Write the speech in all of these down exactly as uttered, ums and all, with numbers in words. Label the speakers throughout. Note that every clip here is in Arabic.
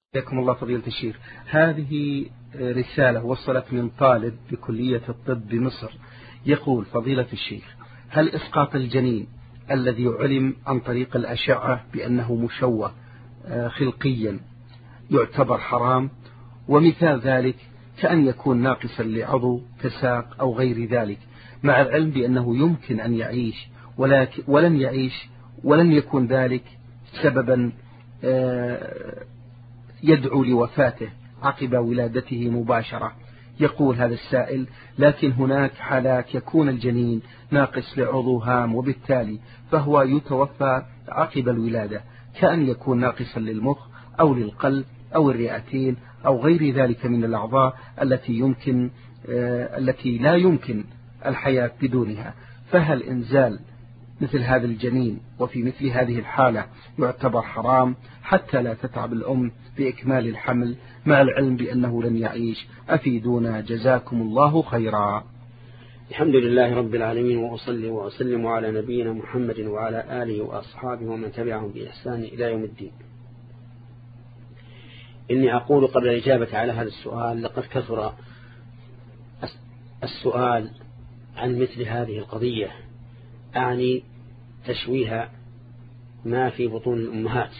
Speaker 1: حياكم الله فضيلة الشيخ. هذه رسالة وصلت من طالب بكلية الطب بمصر، يقول: فضيلة الشيخ، هل إسقاط الجنين الذي علم عن طريق الأشعة بأنه مشوه خلقيا يعتبر حرام؟ ومثال ذلك كأن يكون ناقصا لعضو كساق أو غير ذلك، مع العلم بأنه يمكن أن يعيش ولكن ولن يعيش ولن يكون ذلك سببا يدعو لوفاته عقب ولادته مباشرة. يقول هذا السائل: لكن هناك حالات يكون الجنين ناقص لعضو هام وبالتالي فهو يتوفى عقب الولادة، كأن يكون ناقصا للمخ أو للقلب أو الرئتين أو غير ذلك من الأعضاء التي يمكن آه التي لا يمكن الحياة بدونها. فهل إنزال مثل هذا الجنين وفي مثل هذه الحالة يعتبر حرام حتى لا تتعب الأم بإكمال الحمل مع العلم بأنه لن يعيش؟ أفيدونا جزاكم الله خيرا.
Speaker 2: الحمد لله رب العالمين، وأصلي وأسلم على نبينا محمد وعلى آله وأصحابه ومن تبعهم بإحسان إلى يوم الدين. إني أقول قبل الإجابة على هذا السؤال: لقد كثر السؤال عن مثل هذه القضية، أعني تشويه ما في بطون الأمهات،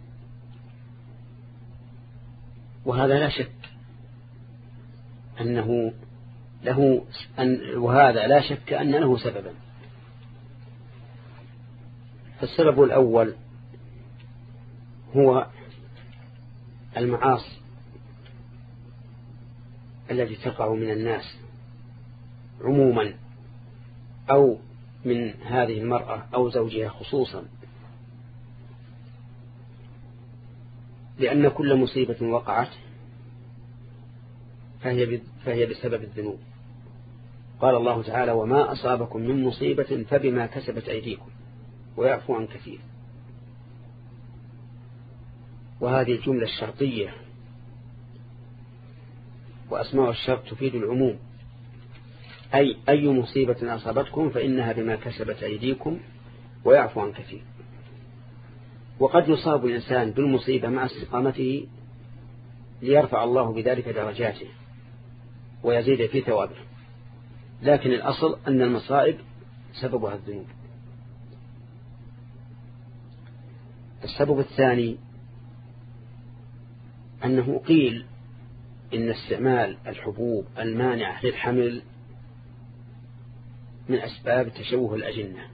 Speaker 2: وهذا لا شك أنه له أن وهذا لا شك أن له سببا. فالسبب الأول هو المعاصي التي تقع من الناس عموما أو من هذه المرأة أو زوجها خصوصا، لأن كل مصيبة وقعت فهي فهي بسبب الذنوب. قال الله تعالى: وما أصابكم من مصيبة فبما كسبت أيديكم ويعفو عن كثير. وهذه الجملة الشرطية، وأسماء الشرط تفيد العموم، أي أي مصيبة أصابتكم فإنها بما كسبت أيديكم ويعفو عن كثير. وقد يصاب الإنسان بالمصيبة مع استقامته ليرفع الله بذلك درجاته ويزيد في ثوابه، لكن الأصل أن المصائب سببها الذنوب. السبب الثاني أنه قيل إن استعمال الحبوب المانعة للحمل من أسباب تشوه الأجنة.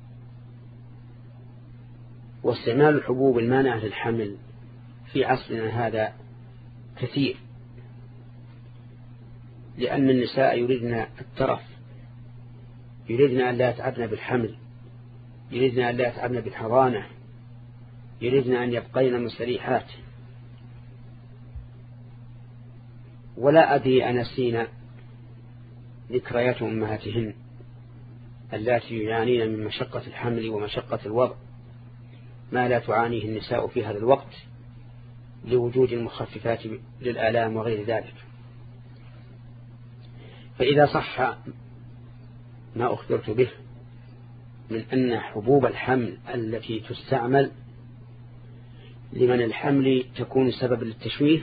Speaker 2: واستعمال الحبوب المانعة للحمل في عصرنا هذا كثير، لأن النساء يريدن الترف، يريدن أن لا يتعبن بالحمل، يريدن أن لا يتعبن بالحضانة، يريدن أن يبقين مستريحات. ولا أدري أنسين ذكريات أمهاتهن التي يعانين من مشقة الحمل ومشقة الوضع ما لا تعانيه النساء في هذا الوقت لوجود المخففات للآلام وغير ذلك. فإذا صح ما أخبرت به من أن حبوب الحمل التي تستعمل لمن الحمل تكون سبب للتشويه،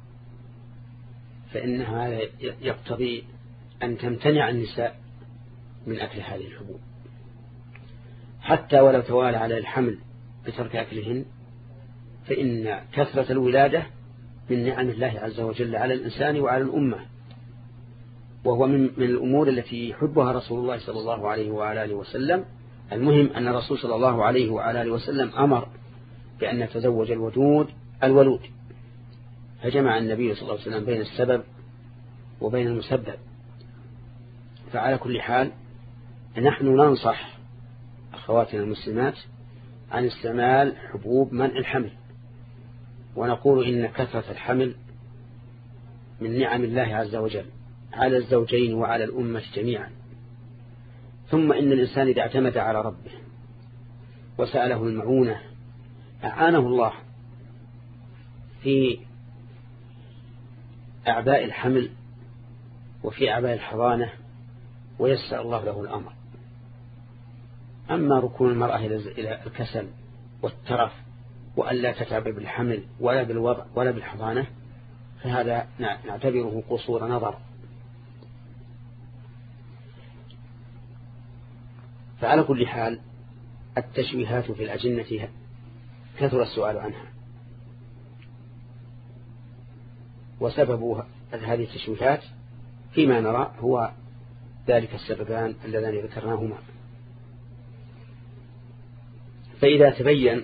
Speaker 2: فإن هذا يقتضي أن تمتنع النساء من أكل هذه الحبوب، حتى ولو توالى على الحمل بترك أكلهن، فإن كثرة الولادة من نعم الله عز وجل على الإنسان وعلى الأمة، وهو من, من الأمور التي يحبها رسول الله صلى الله عليه وعلى آله وسلم. المهم أن الرسول صلى الله عليه وعلى آله وسلم أمر بأن نتزوج الودود الولود، فجمع النبي صلى الله عليه وسلم بين السبب وبين المسبب. فعلى كل حال نحن ننصح أخواتنا المسلمات عن استعمال حبوب منع الحمل، ونقول إن كثرة الحمل من نعم الله عز وجل على الزوجين وعلى الأمة جميعا. ثم إن الإنسان إذا اعتمد على ربه وسأله المعونة أعانه الله في أعباء الحمل وفي أعباء الحضانة ويسر الله له الأمر. أما ركون المرأة إلى الكسل والترف وأن لا تتعب بالحمل ولا بالوضع ولا بالحضانة، فهذا نعتبره قصور نظر. فعلى كل حال التشويهات في الأجنة كثر السؤال عنها، وسبب هذه التشويهات فيما نرى هو ذلك السببان اللذان ذكرناهما. فإذا تبين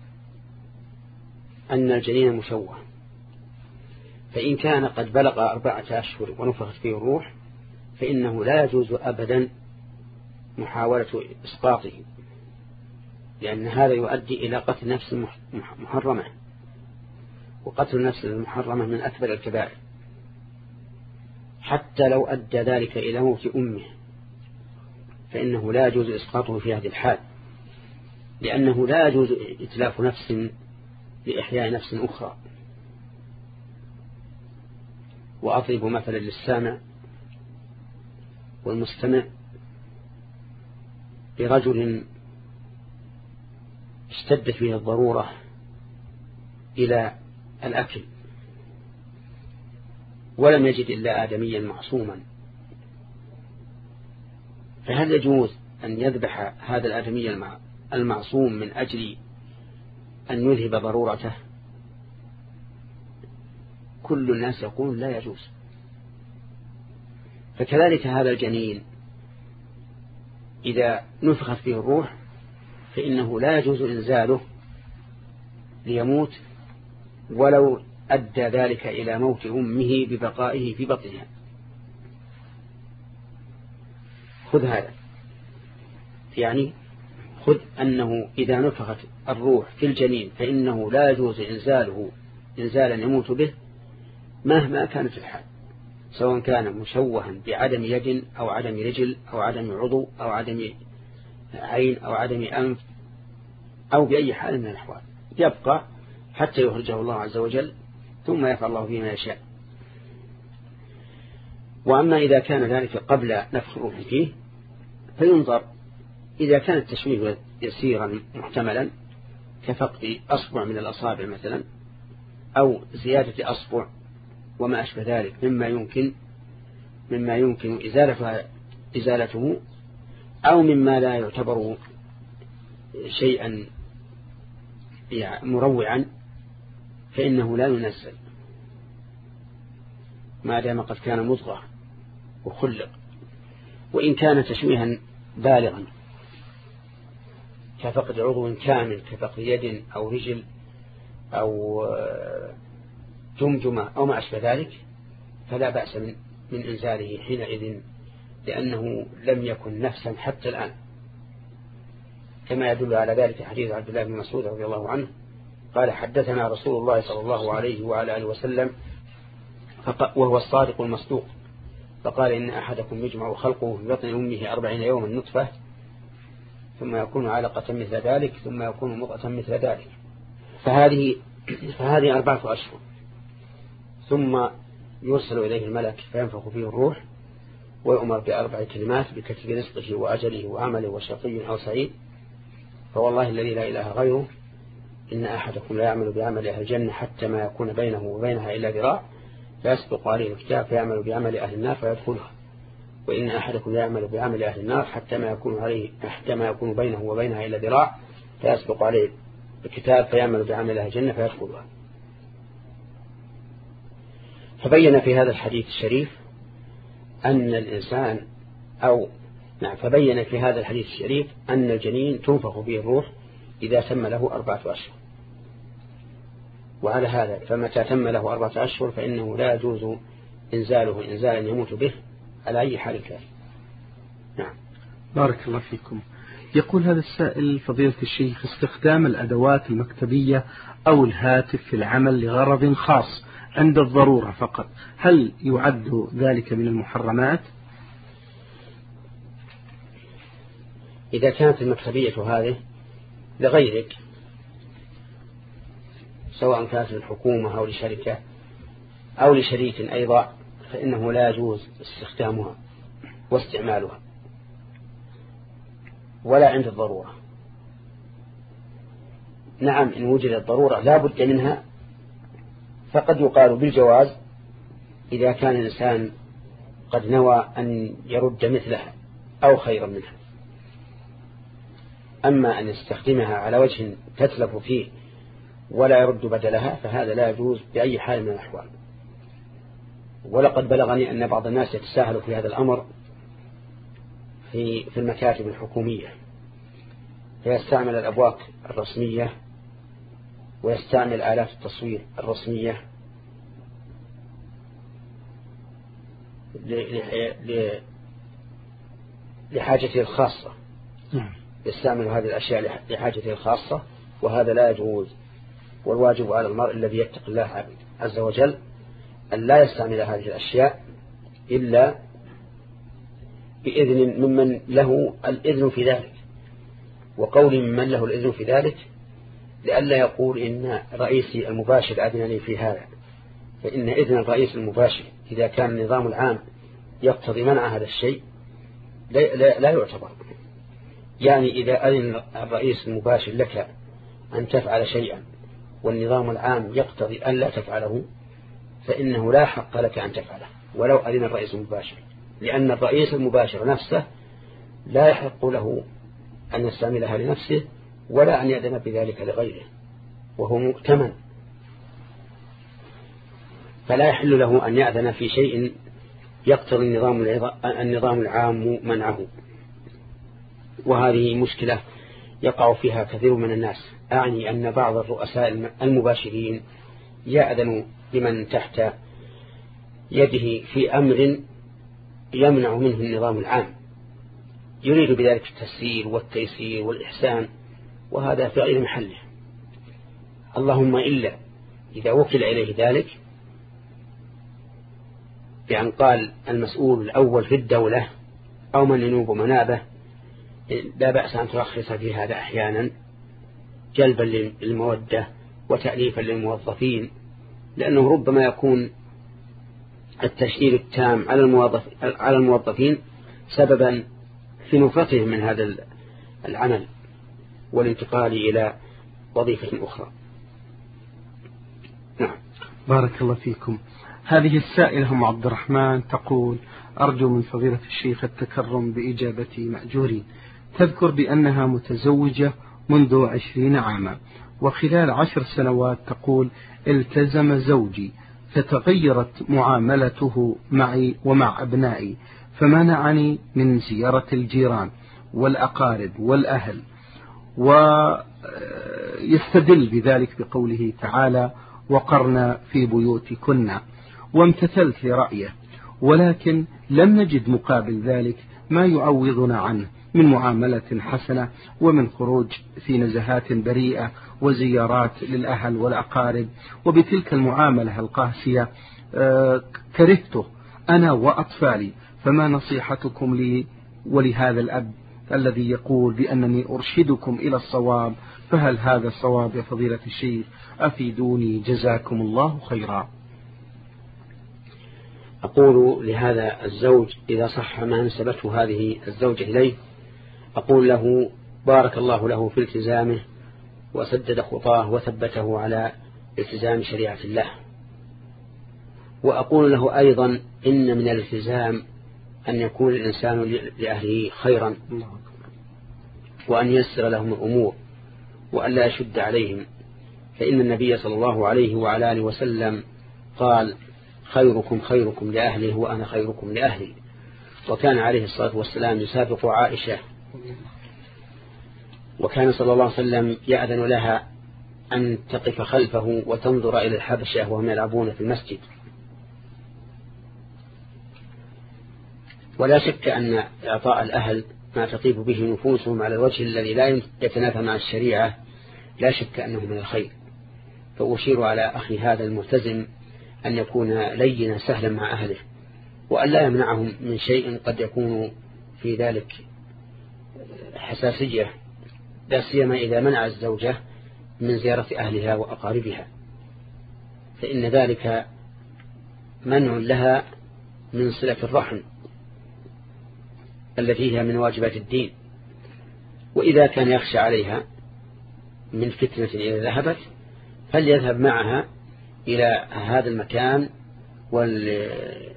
Speaker 2: أن الجنين مشوه، فإن كان قد بلغ أربعة أشهر ونفخت فيه الروح، فإنه لا يجوز أبدا محاولة إسقاطه، لأن هذا يؤدي إلى قتل نفس محرمة، وقتل النفس المحرمة من أكبر الكبائر، حتى لو أدى ذلك إلى موت أمه فإنه لا يجوز إسقاطه في هذه الحال، لأنه لا يجوز إتلاف نفس لإحياء نفس أخرى. وأضرب مثلا للسامع والمستمع برجل اشتدت فيه الضرورة إلى الأكل ولم يجد إلا آدميا معصوما، فهل يجوز أن يذبح هذا الآدمي المعصوم من أجل أن يذهب ضرورته؟ كل الناس يقول لا يجوز. فكذلك هذا الجنين إذا نفخت فيه الروح فإنه لا يجوز إنزاله ليموت ولو أدى ذلك إلى موت أمه ببقائه في بطنها. خذ هذا، يعني خذ أنه إذا نفخت الروح في الجنين فإنه لا يجوز إنزاله إنزالا يموت به مهما كانت الحال، سواء كان مشوها بعدم يد أو عدم رجل أو عدم عضو أو عدم عين أو عدم أنف أو بأي حال من الأحوال، يبقى حتى يخرجه الله عز وجل ثم يفعل الله فيما يشاء. وأما إذا كان ذلك قبل نفخ الروح فيه فينظر، إذا كان التشويه يسيرا محتملا كفقد أصبع من الأصابع مثلا أو زيادة أصبع وما أشبه ذلك مما يمكن مما يمكن إزالته إزالته أو مما لا يعتبر شيئا مروعا، فإنه لا ينزل ما دام قد كان مضغة وخلق. وإن كان تشويها بالغا كفقد عضو كامل كفقد يد أو رجل أو جمجمة أو ما أشبه ذلك فلا بأس من, من إنزاله حينئذ، لأنه لم يكن نفسا حتى الآن، كما يدل على ذلك حديث عبد الله بن مسعود رضي الله عنه قال حدثنا رسول الله صلى الله عليه وعلى آله وسلم وهو الصادق المصدوق، فقال إن أحدكم يجمع خلقه في بطن أمه أربعين يوما نطفة ثم يكون علقة مثل ذلك ثم يكون مضغة مثل ذلك، فهذه فهذه أربعة أشهر، ثم يرسل إليه الملك فينفخ فيه الروح ويؤمر بأربع كلمات بكتب رزقه وأجله وعمله وشقي أو سعيد. فوالله الذي لا إله غيره إن أحدكم لا يعمل بعمل أهل الجنة حتى ما يكون بينه وبينها إلا ذراع فيسبق عليه الكتاب فيعمل بعمل أهل النار فيدخلها، وإن أحدكم لا يعمل بعمل أهل النار حتى ما يكون عليه حتى ما يكون بينه وبينها إلا ذراع فيسبق عليه الكتاب فيعمل بعمل أهل الجنة فيدخلها. فبين في هذا الحديث الشريف أن الإنسان أو نعم فبين في هذا الحديث الشريف أن الجنين تنفخ فيه الروح إذا تم له أربعة أشهر، وعلى هذا فمتى تم له أربعة أشهر فإنه لا يجوز إنزاله إنزالا يموت به على أي حال كان. نعم.
Speaker 1: بارك الله فيكم. يقول هذا السائل فضيلة الشيخ استخدام الأدوات المكتبية أو الهاتف في العمل لغرض خاص عند الضرورة فقط، هل يعد ذلك من المحرمات؟
Speaker 2: إذا كانت المكتبية هذه لغيرك سواء كانت للحكومة أو لشركة أو لشريك أيضا فإنه لا يجوز استخدامها واستعمالها ولا عند الضرورة. نعم إن وجدت ضرورة لا بد منها فقد يقال بالجواز إذا كان الإنسان قد نوى أن يرد مثلها أو خيرا منها. أما أن يستخدمها على وجه تتلف فيه ولا يرد بدلها فهذا لا يجوز بأي حال من الأحوال. ولقد بلغني أن بعض الناس يتساهل في هذا الأمر في في المكاتب الحكومية، فيستعمل الأبواق الرسمية ويستعمل آلات التصوير الرسمية لحاجته الخاصة، يستعمل هذه الأشياء لحاجته الخاصة، وهذا لا يجوز. والواجب على المرء الذي يتقي الله عز وجل أن لا يستعمل هذه الأشياء إلا بإذن ممن له الإذن في ذلك. وقول ممن له الإذن في ذلك لئلا يقول إن رئيسي المباشر أذنني في هذا، فإن إذن الرئيس المباشر إذا كان النظام العام يقتضي منع هذا الشيء لا, لا, لا يعتبر. يعني إذا أذن الرئيس المباشر لك أن تفعل شيئا والنظام العام يقتضي أن لا تفعله فإنه لا حق لك أن تفعله ولو أذن الرئيس المباشر، لأن الرئيس المباشر نفسه لا يحق له أن يستعملها لنفسه ولا أن يأذن بذلك لغيره، وهو مؤتمن، فلا يحل له أن يأذن في شيء يقتضي النظام النظام العام منعه. وهذه مشكلة يقع فيها كثير من الناس. أعني أن بعض الرؤساء المباشرين يأذن لمن تحت يده في أمر يمنع منه النظام العام، يريد بذلك التسهيل والتيسير والإحسان، وهذا في غير محله. اللهم إلا إذا وكل إليه ذلك بأن قال المسؤول الأول في الدولة أو من ينوب منابه لا بأس أن ترخص في هذا أحيانا جلبا للمودة وتأليفا للموظفين، لأنه ربما يكون التشديد التام على الموظف على الموظفين سببا في نفرتهم من هذا العمل والانتقال إلى وظيفة أخرى.
Speaker 1: نعم. بارك الله فيكم. هذه السائلة أم عبد الرحمن تقول: أرجو من فضيلة الشيخ التكرم بإجابتي مأجورين. تذكر بأنها متزوجة منذ عشرين عاما، وخلال عشر سنوات تقول التزم زوجي فتغيرت معاملته معي ومع أبنائي، فمنعني من زيارة الجيران والأقارب والأهل، ويستدل بذلك بقوله تعالى: وقرنا في بيوتكن، وامتثلت لرأيه، ولكن لم نجد مقابل ذلك ما يعوضنا عنه من معاملة حسنة ومن خروج في نزهات بريئة وزيارات للأهل والأقارب. وبتلك المعاملة القاسية كرهته أنا وأطفالي، فما نصيحتكم لي ولهذا الأب الذي يقول بأنني أرشدكم إلى الصواب؟ فهل هذا الصواب يا فضيلة الشيخ؟ أفيدوني جزاكم الله خيرا.
Speaker 2: أقول لهذا الزوج إذا صح ما نسبته هذه الزوجة إليه، أقول له بارك الله له في التزامه وسدد خطاه وثبته على التزام شريعة الله. وأقول له أيضا إن من الالتزام أن يكون الإنسان لأهله خيرا، وأن يسر لهم الأمور وأن لا يشد عليهم، فإن النبي صلى الله عليه وعلى آله وسلم قال: خيركم خيركم لأهله وأنا خيركم لأهلي. وكان عليه الصلاة والسلام يسابق عائشة، وكان صلى الله عليه وسلم يأذن لها أن تقف خلفه وتنظر إلى الحبشة وهم يلعبون في المسجد. ولا شك أن إعطاء الأهل ما تطيب به نفوسهم على الوجه الذي لا يتنافى مع الشريعة لا شك أنه من الخير. فأشير على أخي هذا الملتزم أن يكون لينا سهلا مع أهله، وأن لا يمنعهم من شيء قد يكون في ذلك حساسية، لا سيما إذا منع الزوجة من زيارة أهلها وأقاربها، فإن ذلك منع لها من صلة الرحم التي هي من واجبات الدين. وإذا كان يخشى عليها من فتنة إذا ذهبت فليذهب معها إلى هذا المكان وليبقى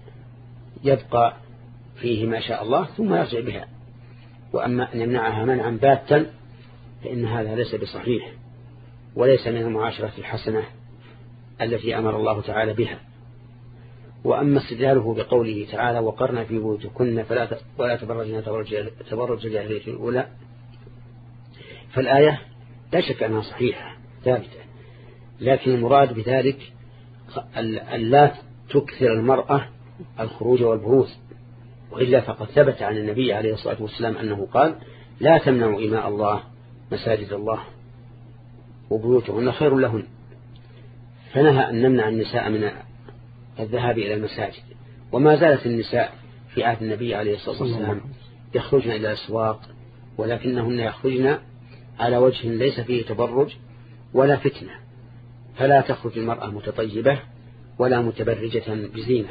Speaker 2: فيه ما شاء الله ثم يرجع بها. وأما أن يمنعها منعا باتا فإن هذا ليس بصحيح وليس من المعاشرة الحسنة التي أمر الله تعالى بها. وأما استدلاله بقوله تعالى وقرن في بيوتكن فلا ولا تبرجن تبرج الجاهلية الأولى، فالآية لا شك أنها صحيحة ثابتة، لكن المراد بذلك أن لا تكثر المرأة الخروج والبروز، وإلا فقد ثبت عن النبي عليه الصلاة والسلام أنه قال لا تمنعوا إماء الله مساجد الله وبيوتهن خير لهن، فنهى أن نمنع النساء من الذهاب إلى المساجد. وما زالت النساء في عهد النبي عليه الصلاة والسلام يخرجن إلى الأسواق، ولكنهن يخرجن على وجه ليس فيه تبرج ولا فتنة، فلا تخرج المرأة متطيبة ولا متبرجة بزينة.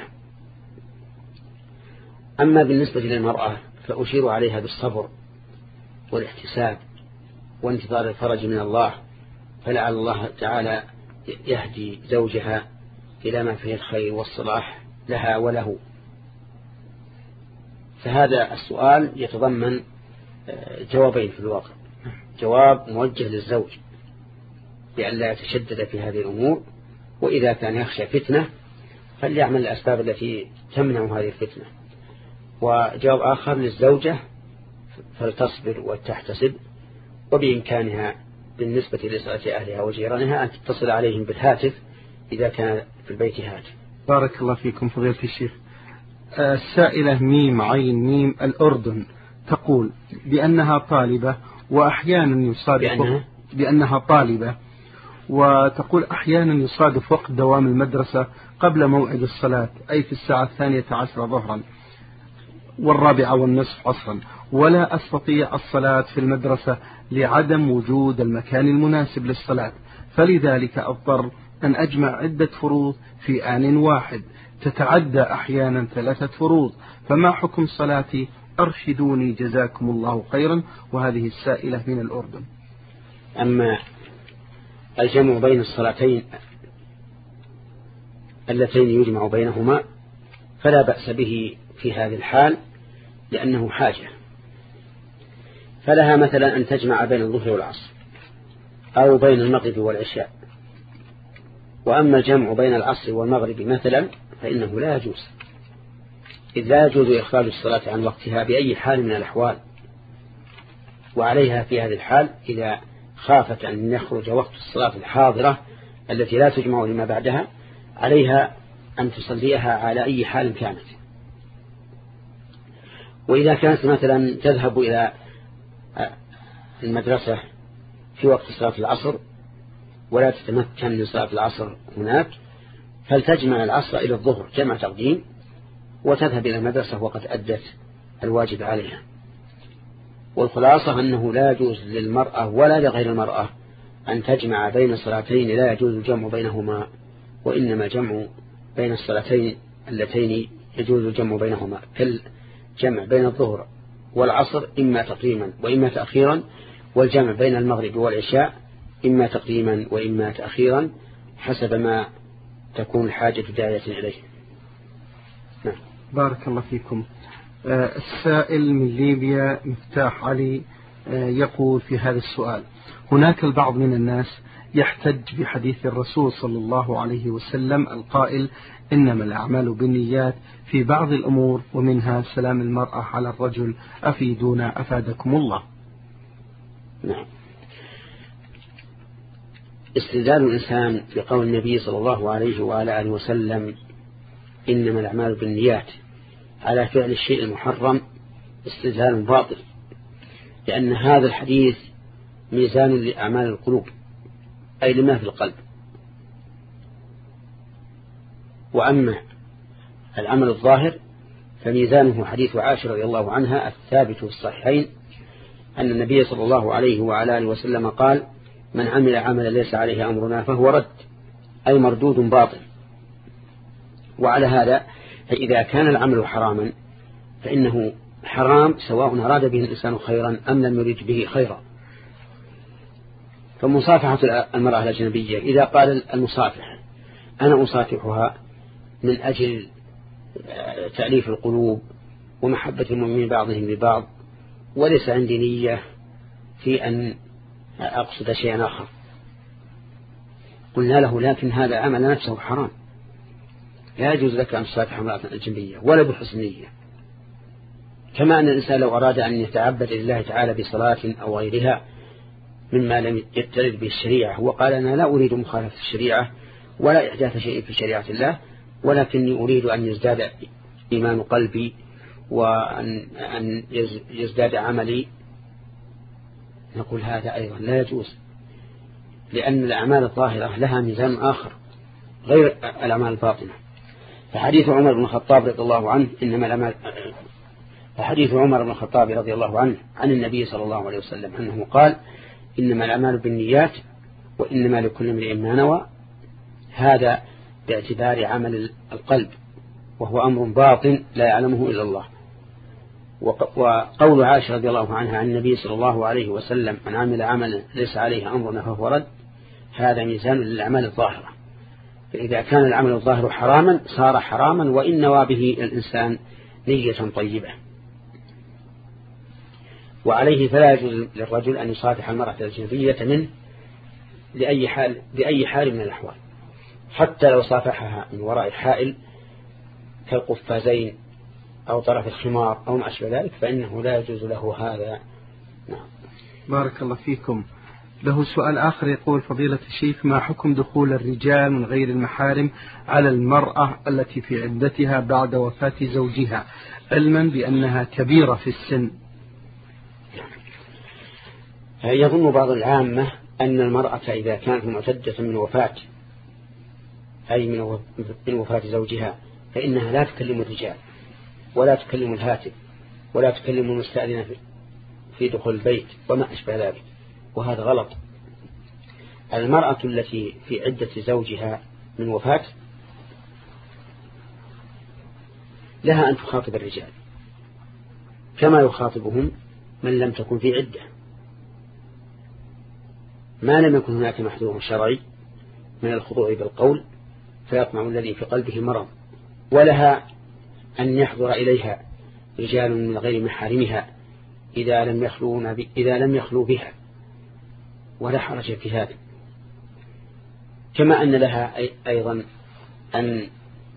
Speaker 2: أما بالنسبة للمرأة فأشير عليها بالصبر والاحتساب وانتظار الفرج من الله، فلعل الله تعالى يهدي زوجها إلى ما فيه الخير والصلاح لها وله. فهذا السؤال يتضمن جوابين في الواقع: جواب موجه للزوج بأن لا يتشدد في هذه الأمور، وإذا كان يخشى فتنة فليعمل الأسباب التي تمنع هذه الفتنة، وجواب آخر للزوجة فلتصبر وتحتسب، وبإمكانها بالنسبة لصلاة أهلها وجيرانها أن تتصل عليهم بالهاتف إذا كان في البيت هاتف.
Speaker 1: بارك الله فيكم فضيلة الشيخ. السائلة ميم عين ميم الأردن تقول بأنها طالبة وأحيانا يصادف
Speaker 2: بأنها,
Speaker 1: بأنها طالبة وتقول أحيانا يصادف وقت دوام المدرسة قبل موعد الصلاة، أي في الساعة الثانية عشر ظهرا والرابعة والنصف عصرا، ولا أستطيع الصلاة في المدرسة لعدم وجود المكان المناسب للصلاة، فلذلك أضطر أن أجمع عدة فروض في آن واحد تتعدى أحيانا ثلاثة فروض، فما حكم صلاتي؟ أرشدوني جزاكم الله خيرا. وهذه السائلة من الأردن.
Speaker 2: أما الجمع بين الصلاتين اللتين يجمع بينهما فلا بأس به في هذه الحال لأنه حاجة، فلها مثلا أن تجمع بين الظهر والعصر أو بين المغرب والعشاء. وأما الجمع بين العصر والمغرب مثلا فإنه لا يجوز، إذ لا يجوز إخراج الصلاة عن وقتها بأي حال من الأحوال. وعليها في هذه الحال إذا خافت أن يخرج وقت الصلاة الحاضرة التي لا تجمع لما بعدها عليها أن تصليها على أي حال كانت. وإذا كانت مثلا تذهب إلى المدرسة في وقت صلاة العصر ولا تتمكن من صلاة العصر هناك فلتجمع العصر إلى الظهر جمع تقديم وتذهب إلى المدرسة وقد أدت الواجب عليها. والخلاصة أنه لا يجوز للمرأة ولا لغير المرأة أن تجمع بين صلاتين لا يجوز الجمع بينهما، وإنما الجمع بين الصلاتين اللتين يجوز الجمع بينهما كالجمع بين الظهر والعصر إما تقديما وإما تأخيرا، والجمع بين المغرب والعشاء إما تقديما وإما تأخيرا حسب ما تكون الحاجة داعية إليه. نعم.
Speaker 1: بارك الله فيكم. آه السائل من ليبيا مفتاح علي آه يقول في هذا السؤال: هناك البعض من الناس يحتج بحديث الرسول صلى الله عليه وسلم القائل إنما الأعمال بالنيات في بعض الأمور ومنها سلام المرأة على الرجل، أفيدونا أفادكم الله.
Speaker 2: نعم. استدلال الإنسان بقول النبي صلى الله عليه وعلى آله وسلم إنما الأعمال بالنيات على فعل الشيء المحرم استدلال باطل، لأن هذا الحديث ميزان لأعمال القلوب أي لما في القلب. وأما العمل الظاهر فميزانه حديث عائشة رضي الله عنها الثابت في الصحيحين أن النبي صلى الله عليه وعلى آله وسلم قال: من عمل عملا ليس عليه أمرنا فهو رد، أي مردود باطل. وعلى هذا فإذا كان العمل حراما فإنه حرام سواء أراد به الإنسان خيرا أم لم يريد به خيرا. فمصافحة المرأة الأجنبية إذا قال المصافح أنا أصافحها من أجل تأليف القلوب ومحبة المؤمنين بعضهم ببعض وليس عندي نية في أن أقصد شيئا آخر، قلنا له لكن هذا عمل نفسه حرام، لا يجوز لك أن تصافح امرأة أجنبية ولا بحسن نية. كما أن الإنسان لو أراد أن يتعبد لله تعالى بصلاة أو غيرها مما لم يترد به الشريعة وقال أنا لا أريد مخالفة الشريعة ولا إحداث شيء في شريعة الله ولكني أريد أن يزداد إيمان قلبي وأن أن يزداد عملي، نقول هذا أيضا لا يجوز، لأن الأعمال الظاهرة لها ميزان آخر غير الأعمال الباطنة. فحديث عمر بن الخطاب رضي الله عنه إنما الأعمال فحديث عمر بن الخطاب رضي الله عنه عن النبي صلى الله عليه وسلم أنه قال إنما الأعمال بالنيات وإنما لكل امرئ ما نوى، هذا باعتبار عمل القلب وهو أمر باطن لا يعلمه إلا الله. وقول عائشة رضي الله عنها عن النبي صلى الله عليه وسلم من عمل عملا ليس عليه أمرنا فهو رد، هذا ميزان للأعمال الظاهرة، فإذا كان العمل الظاهر حراما صار حراما وإن نوى به الإنسان نية طيبة. وعليه فلا يجوز للرجل أن يصافح المرأة الأجنبية منه لأي حال بأي حال من الأحوال، حتى لو صافحها من وراء حائل كالقفازين أو طرف الخمار أو ما أشبه ذلك فإنه لا يجوز له هذا. نعم.
Speaker 1: بارك الله فيكم. له سؤال آخر يقول فضيلة الشيخ ما حكم دخول الرجال من غير المحارم على المرأة التي في عدتها بعد وفاة زوجها علما بأنها كبيرة في السن؟
Speaker 2: يظن بعض العامة أن المرأة إذا كانت معتدة من وفاة أي من وفاة زوجها فإنها لا تكلم الرجال ولا تكلم الهاتف ولا تكلم المستأذنة في دخول البيت وما أشبه ذلك، وهذا غلط. المرأة التي في عدة زوجها من وفاة لها أن تخاطب الرجال كما يخاطبهم من لم تكن في عدة ما لم يكن هناك محذور شرعي من الخضوع بالقول فيطمع الذي في قلبه مرض، ولها أن يحضر إليها رجال من غير محارمها إذا لم يخلون ب... إذا لم يخلوا بها، ولا حرج في هذا. كما أن لها أيضا أن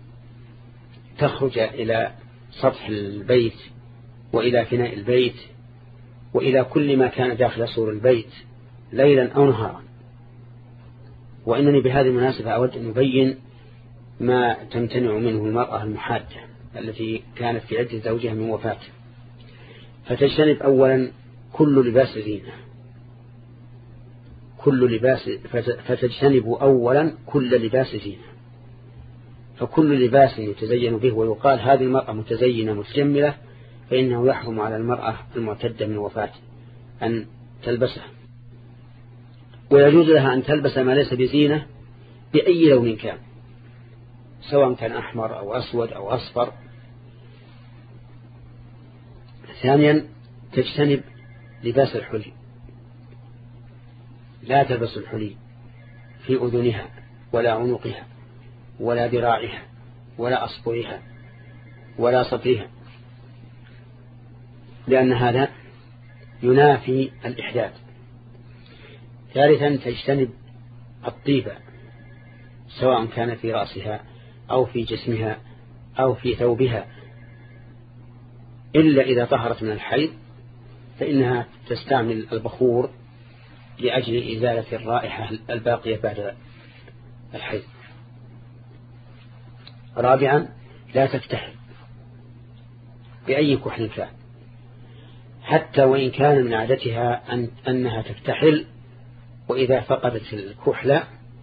Speaker 2: تخرج إلى سطح البيت وإلى فناء البيت وإلى كل ما كان داخل سور البيت ليلا أو نهارا. وإنني بهذه المناسبة أود أن نبين ما تمتنع منه المرأة المحادة التي كانت في عدة زوجها من وفاة، فتجتنب أولا كل لباس زينة كل لباس فتجتنب أولا كل لباس زينة، فكل لباس يتزين به ويقال هذه المرأة متزينة متجملة فإنه يحرم على المرأة المعتدة من وفاة أن تلبسه، ويجوز لها أن تلبس ما ليس بزينة بأي لون كان سواء كان أحمر أو أسود أو أصفر. ثانيا تجتنب لباس الحلي، لا تلبس الحلي في أذنها ولا عنقها ولا ذراعها ولا أصبعها ولا صدرها، لأن هذا ينافي الإحداث. ثالثا تجتنب الطيبة سواء كان في رأسها أو في جسمها أو في ثوبها، إلا إذا طهرت من الحيض فإنها تستعمل البخور لأجل إزالة الرائحة الباقية بعد الحيض. رابعا لا تكتحل بأي كحل كان، حتى وإن كان من عادتها أن أنها تكتحل وإذا فقدت الكحل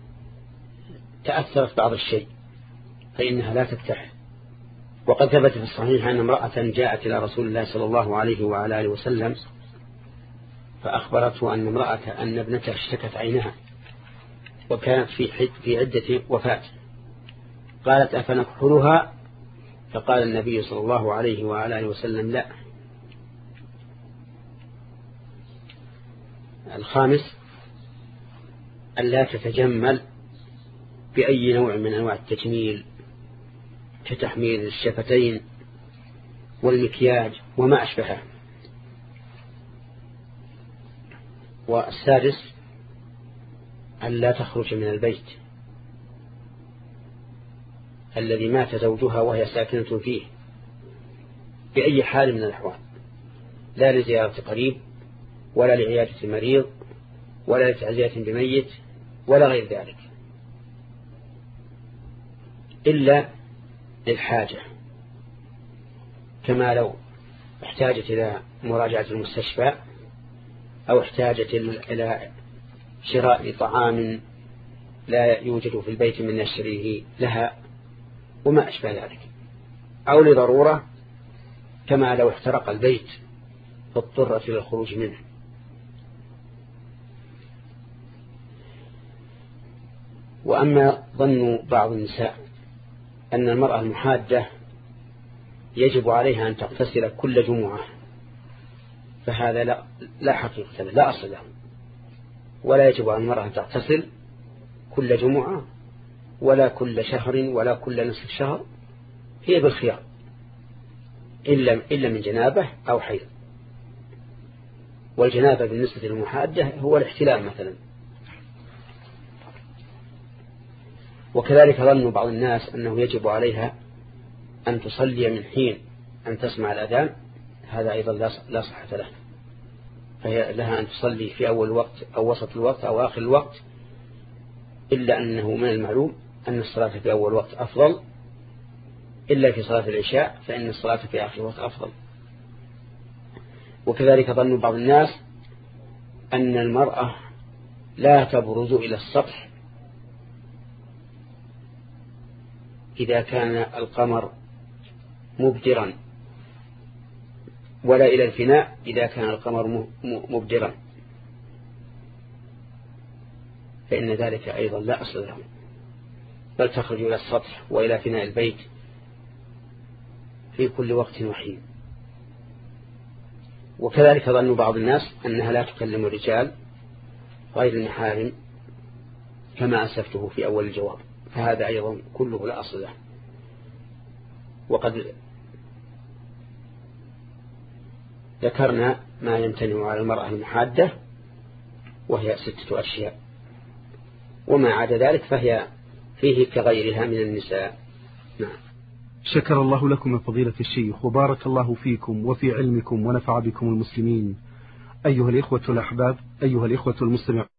Speaker 2: تأثرت بعض الشيء فإنها لا تكتحل. وقد ثبت في الصحيح أن امرأة جاءت إلى رسول الله صلى الله عليه وعلى آله وسلم فأخبرته أن امرأة أن ابنتها اشتكت عينها وكانت في في عدة وفاة، قالت أفنكحلها؟ فقال النبي صلى الله عليه وعلى آله وسلم لا. الخامس ألا تتجمل بأي نوع من أنواع التجميل كتحميل الشفتين والمكياج وما أشبهه. والسادس ألا تخرج من البيت الذي مات زوجها وهي ساكنة فيه بأي حال من الأحوال، لا لزيارة قريب ولا لعيادة مريض ولا لتعزية بميت ولا غير ذلك، إلا للحاجة، كما لو احتاجت إلى مراجعة المستشفى أو احتاجت إلى شراء طعام لا يوجد في البيت من نشره لها وما أشبه ذلك، أو لضرورة كما لو احترق البيت فاضطرت إلى الخروج منه. وأما ظن بعض النساء أن المرأة المحادة يجب عليها أن تغتسل كل جمعة، فهذا لا, لا حقيقة له، لا أصل له، ولا يجب على المرأة أن تغتسل كل جمعة ولا كل شهر ولا كل نصف شهر، هي بالخيار إلا, إلا من جنابه أو حيض. والجنابة بالنسبة للمحادة هو الاحتلام مثلا. وكذلك ظن بعض الناس أنه يجب عليها أن تصلي من حين أن تسمع الأذان، هذا أيضا لا صحة له، فهي لها أن تصلي في أول الوقت أو وسط الوقت أو آخر الوقت، إلا أنه من المعلوم أن الصلاة في أول وقت أفضل، إلا في صلاة العشاء فإن الصلاة في آخر وقت أفضل. وكذلك ظن بعض الناس أن المرأة لا تبرز إلى السطح إذا كان القمر مبدرا، ولا إلى الفناء إذا كان القمر مبدرا، فإن ذلك أيضا لا أصل له، بل تخرج إلى السطح وإلى فناء البيت في كل وقت وحين. وكذلك ظن بعض الناس أنها لا تكلم الرجال غير المحارم كما أسفته في أول الجواب، فهذا أيضا كله لا أصل له. وقد ذكرنا ما يمتنع على المرأة المحادة وهي ستة أشياء، وما عدا ذلك فهي فيه كغيرها من النساء. نعم.
Speaker 1: شكر الله لكم يا فضيلة الشيخ، وبارك الله فيكم وفي علمكم ونفع بكم المسلمين. أيها الإخوة الأحباب، أيها الإخوة المستمعون.